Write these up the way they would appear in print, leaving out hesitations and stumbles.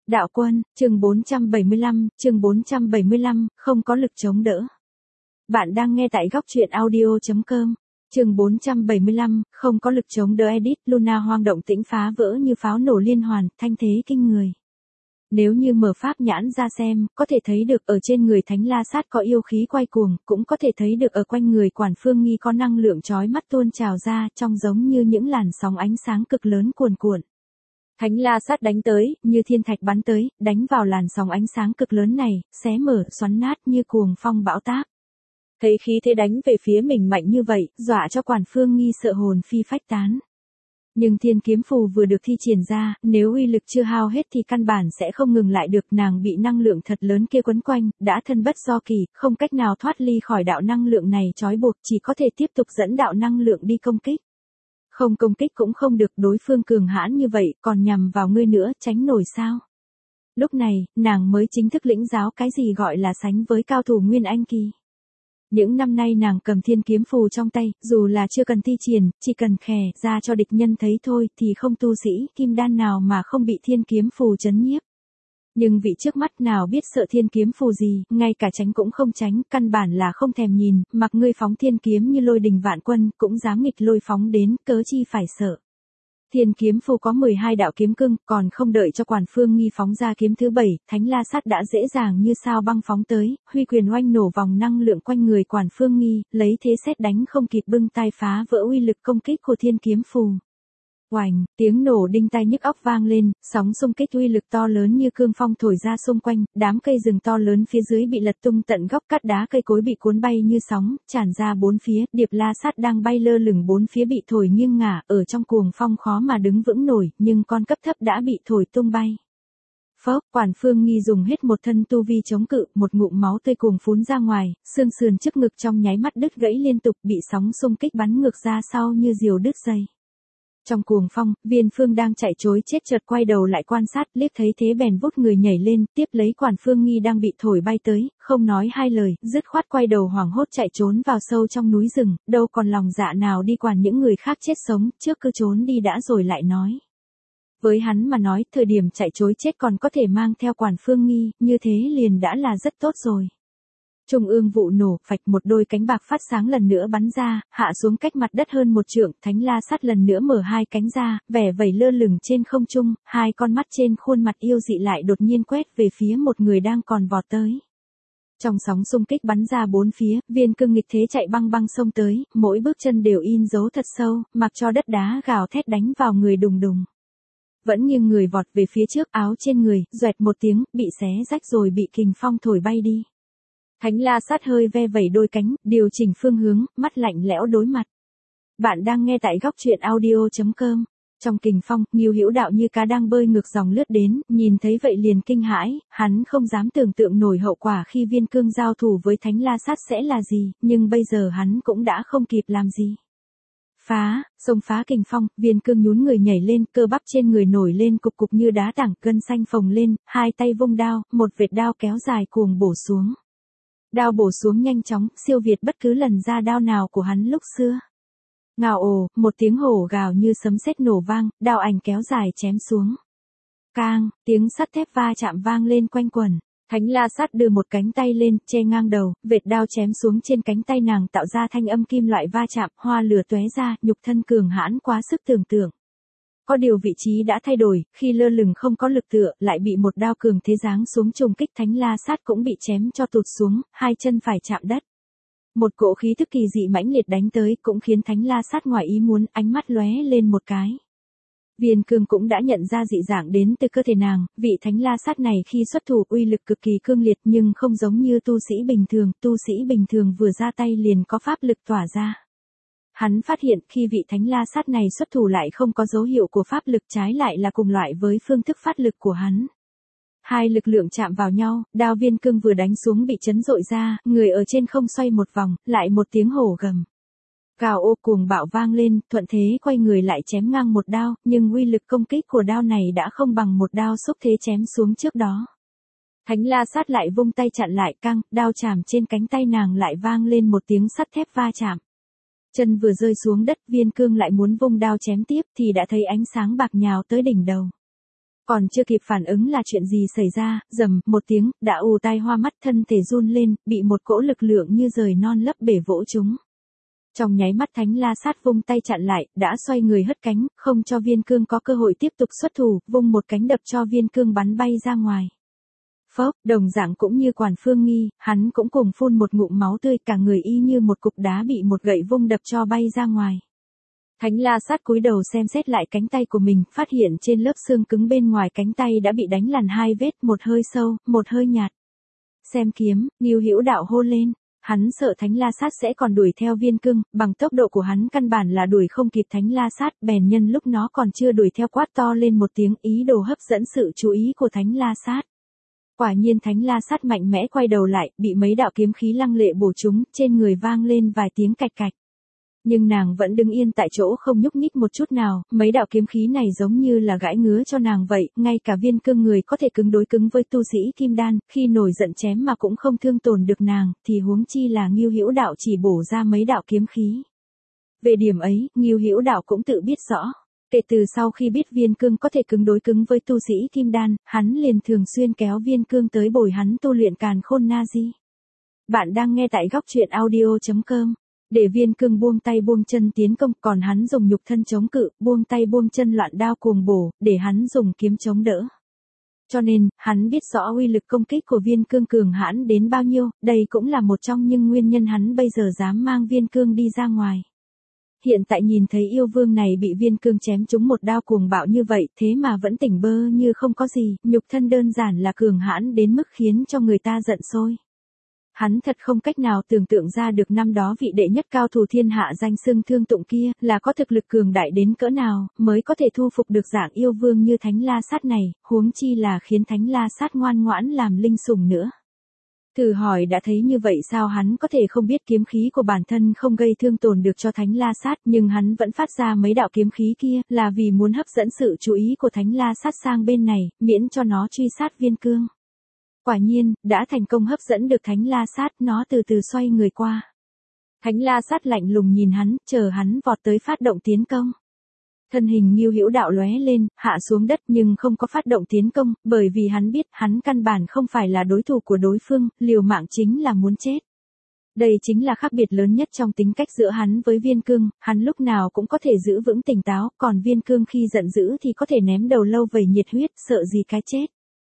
Đạo quân, chương 475, không có lực chống đỡ. Bạn đang nghe tại góc truyện audio.com. Chương 475, không có lực chống đỡ edit, Luna hoang động tĩnh phá vỡ như pháo nổ liên hoàn, thanh thế kinh người. Nếu như mở pháp nhãn ra xem, có thể thấy được ở trên người Thánh La Sát có yêu khí quay cuồng, cũng có thể thấy được ở quanh người Quản Phương Nghi có năng lượng chói mắt tuôn trào ra, trông giống như những làn sóng ánh sáng cực lớn cuồn cuộn. Thánh La Sát đánh tới, như thiên thạch bắn tới, đánh vào làn sóng ánh sáng cực lớn này, xé mở, xoắn nát như cuồng phong bão táp. Thấy khí thế đánh về phía mình mạnh như vậy, dọa cho Quản Phương Nghi sợ hồn phi phách tán. Nhưng thiên kiếm phù vừa được thi triển ra, nếu uy lực chưa hao hết thì căn bản sẽ không ngừng lại được, nàng bị năng lượng thật lớn kia quấn quanh, đã thân bất do kỳ, không cách nào thoát ly khỏi đạo năng lượng này trói buộc, chỉ có thể tiếp tục dẫn đạo năng lượng đi công kích. Không công kích cũng không được, đối phương cường hãn như vậy, còn nhằm vào ngươi nữa, tránh nổi sao? Lúc này, nàng mới chính thức lĩnh giáo cái gì gọi là sánh với cao thủ Nguyên Anh kỳ. Những năm nay nàng cầm thiên kiếm phù trong tay, dù là chưa cần thi triển, chỉ cần khè ra cho địch nhân thấy thôi thì không tu sĩ kim đan nào mà không bị thiên kiếm phù chấn nhiếp. Nhưng vị trước mắt nào biết sợ thiên kiếm phù gì, ngay cả tránh cũng không tránh, căn bản là không thèm nhìn, mặc ngươi phóng thiên kiếm như lôi đình vạn quân, cũng dám nghịch lôi phóng đến, cớ chi phải sợ. Thiên kiếm phù có 12 đạo kiếm cưng, còn không đợi cho Quản Phương Nghi phóng ra kiếm thứ 7, Thánh La Sát đã dễ dàng như sao băng phóng tới, huy quyền oanh nổ vòng năng lượng quanh người Quản Phương Nghi, lấy thế sét đánh không kịp bưng tai phá vỡ uy lực công kích của thiên kiếm phù. Oành, tiếng nổ đinh tai nhức óc vang lên, sóng xung kích uy lực to lớn như cương phong thổi ra xung quanh, đám cây rừng to lớn phía dưới bị lật tung tận gốc, cát đá cây cối bị cuốn bay như sóng, tràn ra bốn phía, Điệp La Sát đang bay lơ lửng bốn phía bị thổi nghiêng ngả, ở trong cuồng phong khó mà đứng vững nổi, nhưng con cấp thấp đã bị thổi tung bay. Phốc, Quản Phương Nghi dùng hết một thân tu vi chống cự, một ngụm máu tươi cuồng phún ra ngoài, xương sườn trước ngực trong nháy mắt đứt gãy liên tục, bị sóng xung kích bắn ngược ra sau như diều đứt dây. Trong cuồng phong, Viên Phương đang chạy trối chết chợt quay đầu lại quan sát, liếc thấy thế bèn vút người nhảy lên, tiếp lấy Quản Phương Nghi đang bị thổi bay tới, không nói hai lời, dứt khoát quay đầu hoảng hốt chạy trốn vào sâu trong núi rừng, đâu còn lòng dạ nào đi quản những người khác chết sống, trước cứ trốn đi đã rồi lại nói. Với hắn mà nói, thời điểm chạy trối chết còn có thể mang theo Quản Phương Nghi, như thế liền đã là rất tốt rồi. Trung ương vụ nổ, phạch, một đôi cánh bạc phát sáng lần nữa bắn ra, hạ xuống cách mặt đất hơn một trượng, Thánh La Sát lần nữa mở hai cánh ra, vẻ vẩy lơ lửng trên không trung, hai con mắt trên khuôn mặt yêu dị lại đột nhiên quét về phía một người đang còn vọt tới. Trong sóng xung kích bắn ra bốn phía, Viên Cương nghịch thế chạy băng băng xông tới, mỗi bước chân đều in dấu thật sâu, mặc cho đất đá gào thét đánh vào người đùng đùng. Vẫn nghiêng người vọt về phía trước, áo trên người, doẹt một tiếng, bị xé rách rồi bị kình phong thổi bay đi. Thánh La Sát hơi ve vẩy đôi cánh, điều chỉnh phương hướng, mắt lạnh lẽo đối mặt. Bạn đang nghe tại góc truyện audio.com. Trong kình phong, Ngưu Hữu Đạo như cá đang bơi ngược dòng lướt đến, nhìn thấy vậy liền kinh hãi, hắn không dám tưởng tượng nổi hậu quả khi Viên Cương giao thủ với Thánh La Sát sẽ là gì, nhưng bây giờ hắn cũng đã không kịp làm gì. Xông phá kình phong, Viên Cương nhún người nhảy lên, cơ bắp trên người nổi lên cục cục như đá tảng, gân xanh phồng lên, hai tay vung đao, một vệt đao kéo dài cuồng bổ xuống. Đao bổ xuống nhanh chóng, siêu việt bất cứ lần ra đao nào của hắn lúc xưa. Ngào ồ, một tiếng hổ gào như sấm sét nổ vang, đao ảnh kéo dài chém xuống. Cang, tiếng sắt thép va chạm vang lên quanh quẩn. Thánh La Sát đưa một cánh tay lên, che ngang đầu, vệt đao chém xuống trên cánh tay nàng tạo ra thanh âm kim loại va chạm, hoa lửa tóe ra, nhục thân cường hãn quá sức tưởng tượng. Có điều vị trí đã thay đổi, khi lơ lửng không có lực tựa, lại bị một đao cường thế giáng xuống trùng kích, Thánh La Sát cũng bị chém cho tụt xuống, hai chân phải chạm đất. Một cỗ khí thức kỳ dị mãnh liệt đánh tới, cũng khiến Thánh La Sát ngoài ý muốn, ánh mắt lóe lên một cái. Viên Cương cũng đã nhận ra dị dạng đến từ cơ thể nàng, vị Thánh La Sát này khi xuất thủ uy lực cực kỳ cương liệt nhưng không giống như tu sĩ bình thường vừa ra tay liền có pháp lực tỏa ra. Hắn phát hiện khi vị Thánh La Sát này xuất thủ lại không có dấu hiệu của pháp lực, trái lại là cùng loại với phương thức phát lực của hắn. Hai lực lượng chạm vào nhau, đao Viên Cương vừa đánh xuống bị chấn rội ra, người ở trên không xoay một vòng, lại một tiếng hổ gầm. Gào ô cuồng bạo vang lên, thuận thế quay người lại chém ngang một đao, nhưng uy lực công kích của đao này đã không bằng một đao xúc thế chém xuống trước đó. Thánh La Sát lại vung tay chặn lại, căng, đao chạm trên cánh tay nàng lại vang lên một tiếng sắt thép va chạm. Chân vừa rơi xuống đất, Viên Cương lại muốn vung đao chém tiếp thì đã thấy ánh sáng bạc nhào tới đỉnh đầu. Còn chưa kịp phản ứng là chuyện gì xảy ra, rầm một tiếng, đã ù tai hoa mắt, thân thể run lên, bị một cỗ lực lượng như rời non lấp bể vỗ chúng. Trong nháy mắt Thánh La Sát vung tay chặn lại, đã xoay người hất cánh, không cho Viên Cương có cơ hội tiếp tục xuất thủ, vung một cánh đập cho Viên Cương bắn bay ra ngoài. Phốc, đồng dạng cũng như Quản Phương Nghi, hắn cũng cùng phun một ngụm máu tươi, cả người y như một cục đá bị một gậy vung đập cho bay ra ngoài. Thánh La Sát cúi đầu xem xét lại cánh tay của mình, phát hiện trên lớp xương cứng bên ngoài cánh tay đã bị đánh lằn hai vết, một hơi sâu, một hơi nhạt. Xem kiếm, Ngưu Hữu Đạo hô lên. Hắn sợ Thánh La Sát sẽ còn đuổi theo Viên Cương, bằng tốc độ của hắn căn bản là đuổi không kịp Thánh La Sát, bèn nhân lúc nó còn chưa đuổi theo quát to lên một tiếng, ý đồ hấp dẫn sự chú ý của Thánh La Sát. Quả nhiên Thánh La Sát mạnh mẽ quay đầu lại, bị mấy đạo kiếm khí lăng lệ bổ trúng, trên người vang lên vài tiếng cạch cạch. Nhưng nàng vẫn đứng yên tại chỗ không nhúc nhích một chút nào, mấy đạo kiếm khí này giống như là gãi ngứa cho nàng vậy, ngay cả Viên Cương người có thể cứng đối cứng với tu sĩ kim đan, khi nổi giận chém mà cũng không thương tổn được nàng, thì huống chi là Ngưu Hữu Đạo chỉ bổ ra mấy đạo kiếm khí. Về điểm ấy, Ngưu Hữu Đạo cũng tự biết rõ. Kể từ sau khi biết Viên Cương có thể cứng đối cứng với tu sĩ kim đan, hắn liền thường xuyên kéo Viên Cương tới bồi hắn tu luyện Càn Khôn Na Di. Bạn đang nghe tại góc truyện audio.com. Để Viên Cương buông tay buông chân tiến công, còn hắn dùng nhục thân chống cự, buông tay buông chân loạn đao cuồng bổ, để hắn dùng kiếm chống đỡ. Cho nên, hắn biết rõ uy lực công kích của Viên Cương cường hãn đến bao nhiêu, đây cũng là một trong những nguyên nhân hắn bây giờ dám mang Viên Cương đi ra ngoài. Hiện tại nhìn thấy yêu vương này bị Viên Cương chém trúng một đao cuồng bạo như vậy, thế mà vẫn tỉnh bơ như không có gì, nhục thân đơn giản là cường hãn đến mức khiến cho người ta giận sôi. Hắn thật không cách nào tưởng tượng ra được năm đó vị đệ nhất cao thủ thiên hạ danh xưng Thương Tụng kia, là có thực lực cường đại đến cỡ nào, mới có thể thu phục được dạng yêu vương như Thánh La Sát này, huống chi là khiến Thánh La Sát ngoan ngoãn làm linh sủng nữa. Thử hỏi đã thấy như vậy sao hắn có thể không biết kiếm khí của bản thân không gây thương tổn được cho Thánh La Sát, nhưng hắn vẫn phát ra mấy đạo kiếm khí kia, là vì muốn hấp dẫn sự chú ý của Thánh La Sát sang bên này, miễn cho nó truy sát Viên Cương. Quả nhiên, đã thành công hấp dẫn được Thánh La Sát, nó từ từ xoay người qua. Thánh La Sát lạnh lùng nhìn hắn, chờ hắn vọt tới phát động tiến công. Thân hình Ngưu Hữu Đạo lóe lên, hạ xuống đất nhưng không có phát động tiến công, bởi vì hắn biết hắn căn bản không phải là đối thủ của đối phương, liều mạng chính là muốn chết. Đây chính là khác biệt lớn nhất trong tính cách giữa hắn với Viên Cương, hắn lúc nào cũng có thể giữ vững tỉnh táo, còn Viên Cương khi giận dữ thì có thể ném đầu lâu vẩy nhiệt huyết, sợ gì cái chết.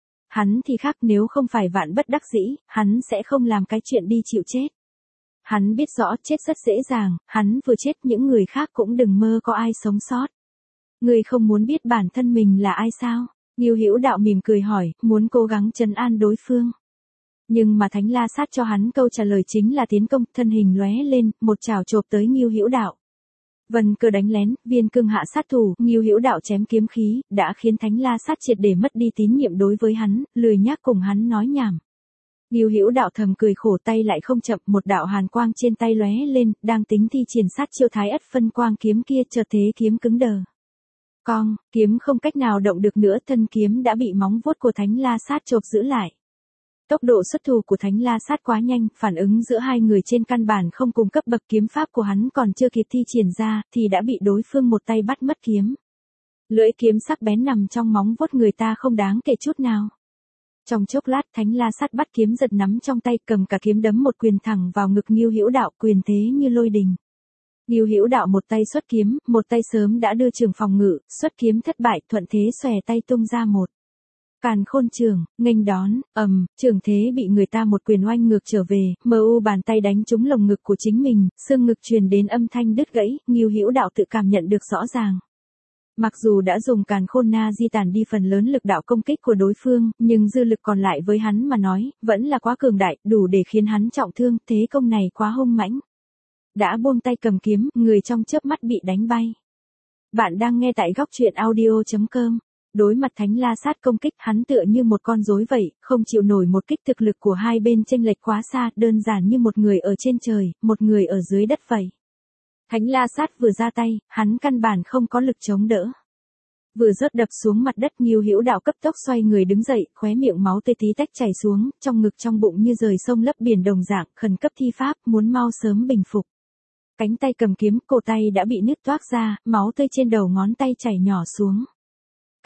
Hắn thì khác, nếu không phải vạn bất đắc dĩ, hắn sẽ không làm cái chuyện đi chịu chết. Hắn biết rõ chết rất dễ dàng, hắn vừa chết những người khác cũng đừng mơ có ai sống sót. Người không muốn biết bản thân mình là ai sao? Ngưu Hữu Đạo mỉm cười hỏi, muốn cố gắng trấn an đối phương. Nhưng mà Thánh La Sát cho hắn câu trả lời chính là tiến công, thân hình lóe lên, một chảo chộp tới Ngưu Hữu Đạo. Vân Cơ đánh lén, Viên Cương hạ sát thủ, Ngưu Hữu Đạo chém kiếm khí, đã khiến Thánh La Sát triệt để mất đi tín nhiệm đối với hắn, lười nhác cùng hắn nói nhảm. Ngưu Hữu Đạo thầm cười khổ, tay lại không chậm, một đạo hàn quang trên tay lóe lên, đang tính thi triển sát chiêu Thái Ất Phân Quang kiếm kia, chợt thế kiếm cứng đờ. Cong, kiếm không cách nào động được nữa, thân kiếm đã bị móng vuốt của Thánh La Sát chộp giữ lại. Tốc độ xuất thủ của Thánh La Sát quá nhanh, phản ứng giữa hai người trên căn bản không cùng cấp bậc, kiếm pháp của hắn còn chưa kịp thi triển ra, thì đã bị đối phương một tay bắt mất kiếm. Lưỡi kiếm sắc bén nằm trong móng vuốt người ta không đáng kể chút nào. Trong chốc lát Thánh La Sát bắt kiếm giật nắm trong tay, cầm cả kiếm đấm một quyền thẳng vào ngực Ngưu Hữu Đạo, quyền thế như lôi đình. Ngưu Hữu Đạo một tay xuất kiếm, một tay sớm đã đưa trường phòng ngự, xuất kiếm thất bại, thuận thế xòe tay tung ra một Càn Khôn Trường, nghênh đón, trường thế bị người ta một quyền oanh ngược trở về, bàn tay đánh trúng lồng ngực của chính mình, xương ngực truyền đến âm thanh đứt gãy, Ngưu Hữu Đạo tự cảm nhận được rõ ràng. Mặc dù đã dùng Càn Khôn Na Di tàn đi phần lớn lực đạo công kích của đối phương, nhưng dư lực còn lại với hắn mà nói, vẫn là quá cường đại, đủ để khiến hắn trọng thương, thế công này quá hung mãnh. Đã buông tay cầm kiếm, người trong chớp mắt bị đánh bay. Bạn đang nghe tại góc truyện audio.com. Đối mặt Thánh La Sát công kích, hắn tựa như một con rối vậy, không chịu nổi một kích, thực lực của hai bên chênh lệch quá xa, đơn giản như một người ở trên trời, một người ở dưới đất vậy. Thánh La Sát vừa ra tay, hắn căn bản không có lực chống đỡ. Vừa rớt đập xuống mặt đất, Ngưu Hữu Đạo cấp tốc xoay người đứng dậy, khóe miệng máu tươi tí tách chảy xuống, trong ngực trong bụng như rời sông lấp biển đồng dạng, khẩn cấp thi pháp, muốn mau sớm bình phục. Cánh tay cầm kiếm, cổ tay đã bị nứt toác ra, máu tươi trên đầu ngón tay chảy nhỏ xuống.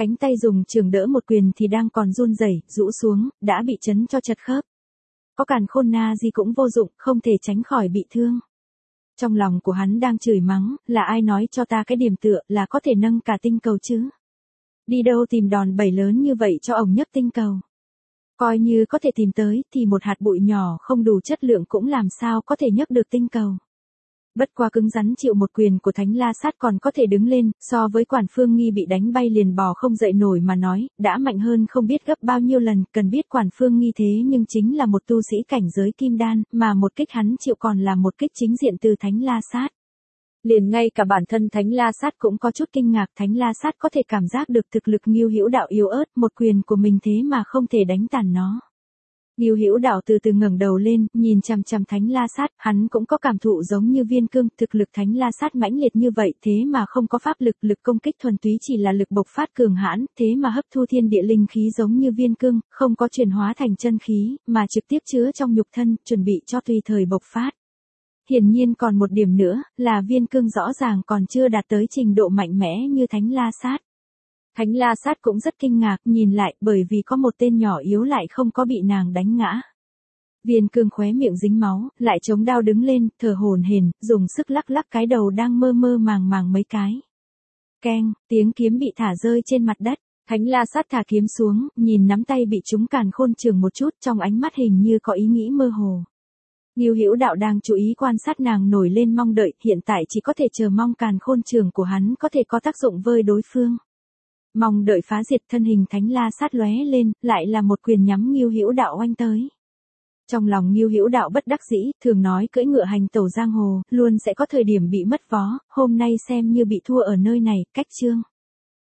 Cánh tay dùng trường đỡ một quyền thì đang còn run rẩy, rũ xuống, đã bị chấn cho chật khớp. Có càn khôn na gì cũng vô dụng, không thể tránh khỏi bị thương. Trong lòng của hắn đang chửi mắng, là ai nói cho ta cái điểm tựa là có thể nâng cả tinh cầu chứ? Đi đâu tìm đòn bẩy lớn như vậy cho ổng nhấc tinh cầu? Coi như có thể tìm tới, thì một hạt bụi nhỏ không đủ chất lượng cũng làm sao có thể nhấc được tinh cầu. Bất quá cứng rắn chịu một quyền của Thánh La Sát còn có thể đứng lên, so với Quản Phương Nghi bị đánh bay liền bò không dậy nổi mà nói, đã mạnh hơn không biết gấp bao nhiêu lần, cần biết Quản Phương Nghi thế nhưng chính là một tu sĩ cảnh giới kim đan, mà một kích hắn chịu còn là một kích chính diện từ Thánh La Sát. Liền ngay cả bản thân Thánh La Sát cũng có chút kinh ngạc, Thánh La Sát có thể cảm giác được thực lực Ngưu Hữu Đạo yếu ớt, một quyền của mình thế mà không thể đánh tàn nó. Ngưu Hữu Đạo từ từ ngẩng đầu lên, nhìn chằm chằm Thánh La Sát, hắn cũng có cảm thụ giống như Viên Cương, thực lực Thánh La Sát mãnh liệt như vậy, thế mà không có pháp lực, lực công kích thuần túy chỉ là lực bộc phát cường hãn, thế mà hấp thu thiên địa linh khí giống như Viên Cương, không có chuyển hóa thành chân khí, mà trực tiếp chứa trong nhục thân, chuẩn bị cho tùy thời bộc phát. Hiển nhiên còn một điểm nữa, là Viên Cương rõ ràng còn chưa đạt tới trình độ mạnh mẽ như Thánh La Sát. Thánh La Sát cũng rất kinh ngạc, nhìn lại, bởi vì có một tên nhỏ yếu lại không có bị nàng đánh ngã. Viên Cương khóe miệng dính máu, lại chống đao đứng lên, thở hổn hển, dùng sức lắc lắc cái đầu đang mơ mơ màng màng mấy cái. Keng, tiếng kiếm bị thả rơi trên mặt đất. Thánh La Sát thả kiếm xuống, nhìn nắm tay bị trúng càn khôn trường một chút, trong ánh mắt hình như có ý nghĩ mơ hồ. Ngưu Hữu Đạo đang chú ý quan sát nàng nổi lên mong đợi, hiện tại chỉ có thể chờ mong càn khôn trường của hắn có thể có tác dụng với đối phương. Mong đợi phá diệt, thân hình Thánh La Sát lóe lên, lại là một quyền nhắm Ngưu Hữu Đạo oanh tới. Trong lòng Ngưu Hữu Đạo bất đắc dĩ, thường nói cưỡi ngựa hành tẩu giang hồ, luôn sẽ có thời điểm bị mất vó, hôm nay xem như bị thua ở nơi này, cách chương.